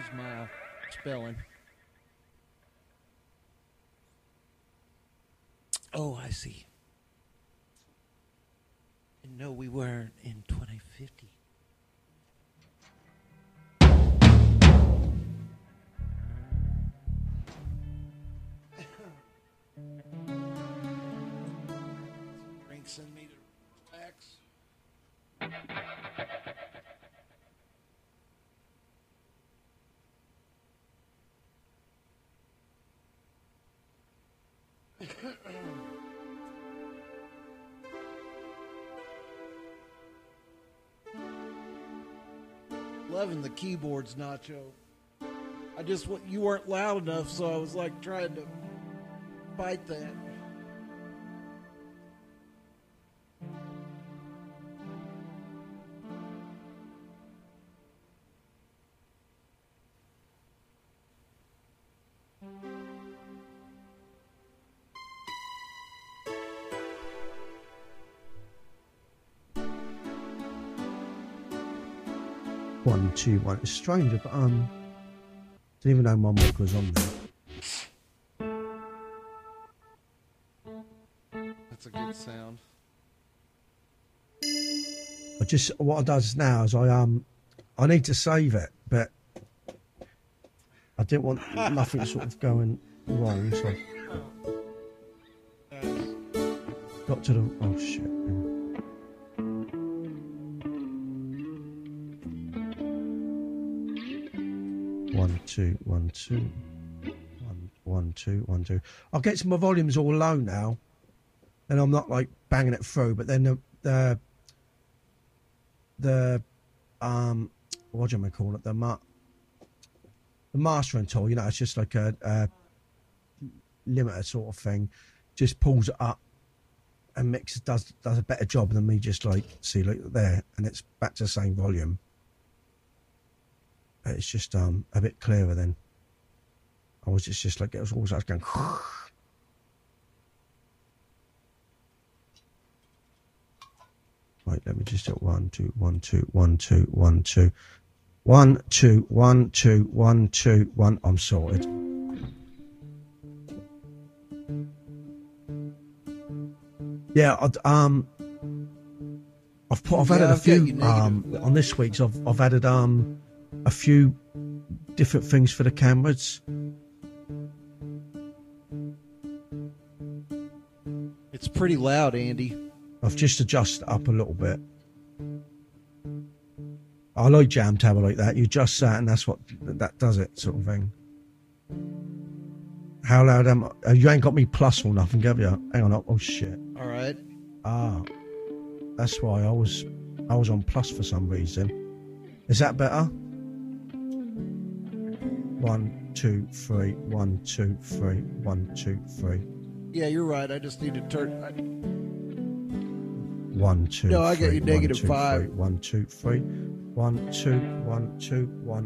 my spelling. Oh, I see. And no, we weren't in 2050. Send me to relax. Loving the keyboards, Nacho. You weren't loud enough, so I was like trying to fight that. One, two, one. It's strange, but didn't even know my mic was on there. That's a good sound. What I does now is I need to save it, but I didn't want nothing sort of going wrong, so got to the oh shit. One, two, one, two. One, two, one, two. I'll get my volumes all low now. And I'm not like banging it through, but then the what do you call it? The mastering tool, you know, it's just like a limiter sort of thing. Just pulls it up and does a better job than me just like see like there, and it's back to the same volume. It's just a bit clearer then. I was just like, it was always going. Right, let me just do 1, 2, 1, 2, 1, 2, 1, 2, 1, 2, 1, 2, 1, 2, 1. I'm sorted. Yeah, I've added a few on this week's. I've added a few different things for the cameras. It's pretty loud, Andy. I've just adjusted it up a little bit. I like Jam Tab like that. You adjust that and that's what that does it, sort of thing. How loud am I? You ain't got me plus or nothing, have you? Hang on. Oh shit. All right. That's why I was on plus for some reason. Is that better? 1, 2, 3. 1, 2, 3. 1, 2, 3. Yeah, you're right. I just need to turn. 1, 2. No, I got you -5. 3. 1, 2, 3. 1, 2, 1, 2, 1.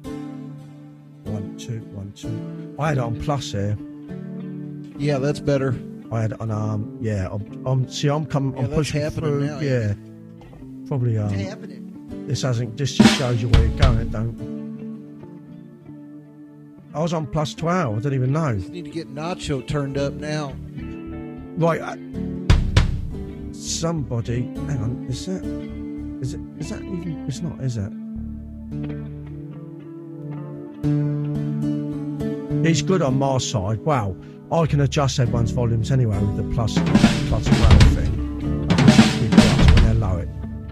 1, 2, 1, 2. I had it on plus here. Yeah, that's better. I had it on I'm pushing through. Now, yeah. Probably It's happening. This just shows you where you're going. It don't. I was on plus 12. I didn't even know. Just need to get Nacho turned up now. Right. Somebody. Hang on. Is that even? It's not, is it? It's good on my side. Wow. I can adjust everyone's volumes anyway with the plus 12 thing. I can actually go up when they low it.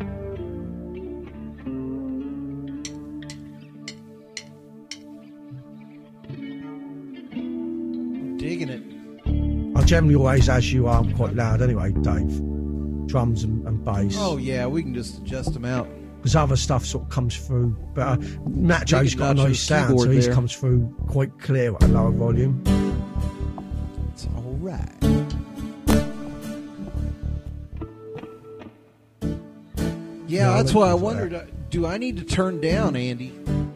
Digging it. I generally always, as you are, quite loud anyway, Dave. Drums and bass. Oh yeah, we can just adjust them out. Because other stuff sort of comes through. But Nacho's got a nice sound, so he comes through quite clear at a lower volume. It's all right. Yeah, that's why I wondered, do I need to turn down, Andy?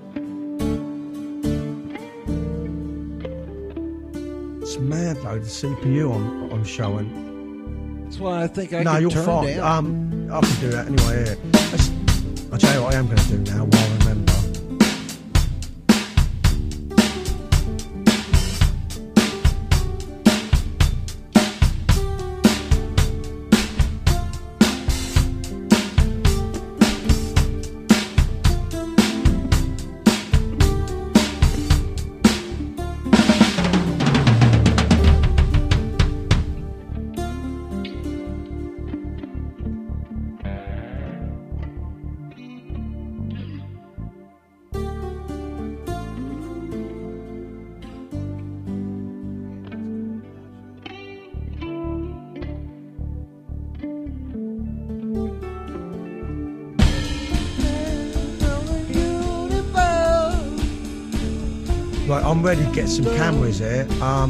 It's mad though, the CPU I'm showing. That's why I think I no, can you're turn fine. down. I can do that anyway. Yeah. I'll tell you what I am going to do now while I remember. Right, I'm ready to get some cameras here.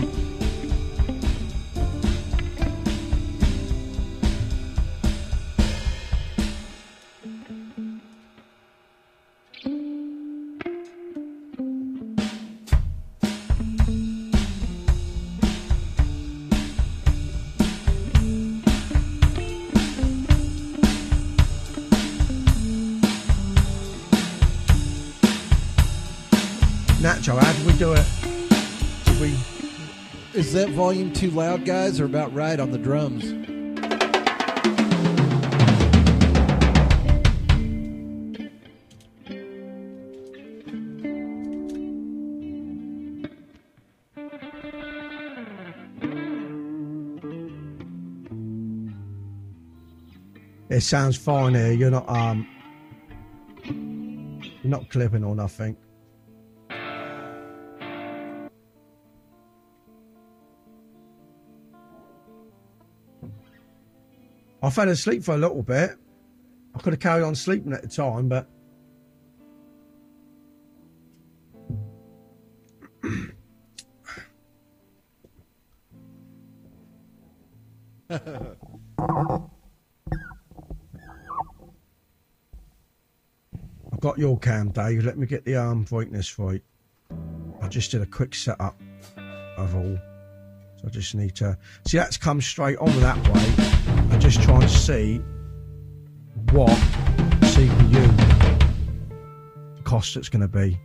Nacho, how did we do it? Did we? Is that volume too loud, guys, or about right on the drums? It sounds fine here. You're not clipping or nothing. I fell asleep for a little bit. I could have carried on sleeping at the time, but I've got your cam, Dave. Let me get the brightness right. I just did a quick setup of all. So I just need to see that's come straight on that way. I'm just trying to see what CPU cost it's going to be.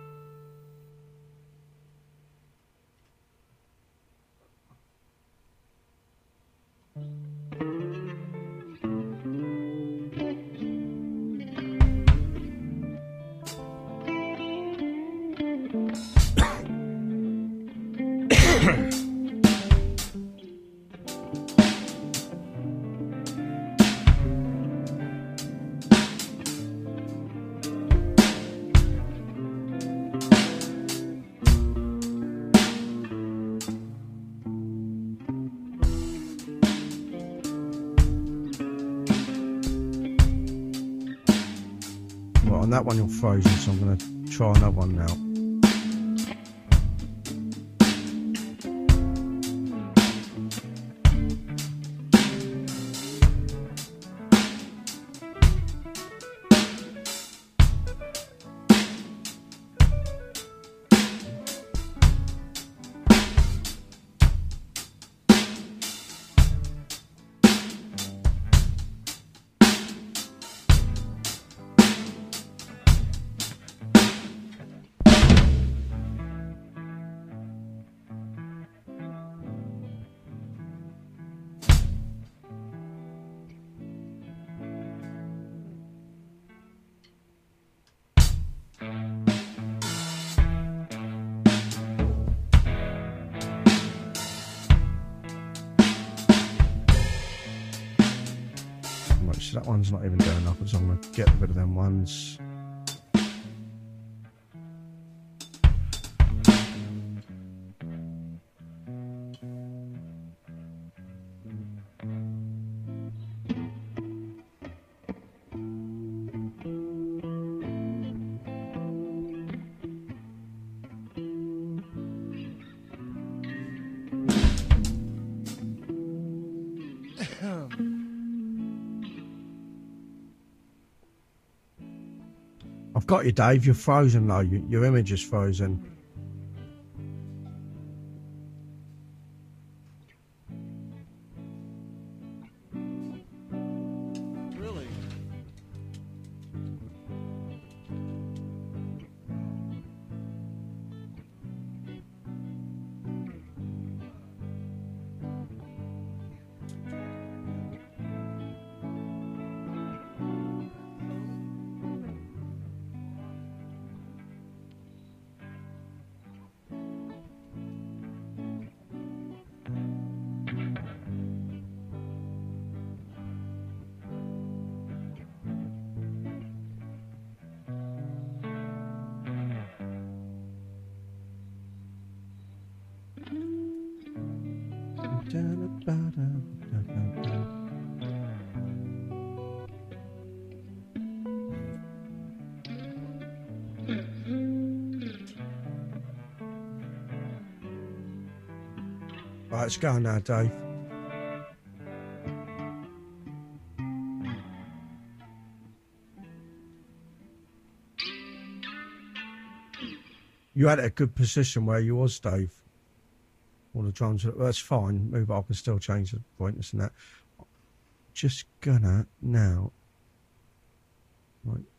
On that one you're frozen, so I'm going to try another one now. So that one's not even going up, so I'm going to get rid of them ones. I've got you, Dave. You're frozen, though. Your image is frozen. Really? Right, it's going now, Dave. You had a good position where you was, Dave. All the drums, well, that's fine. Move it up and still change the brightness and that. Just gonna now. Right.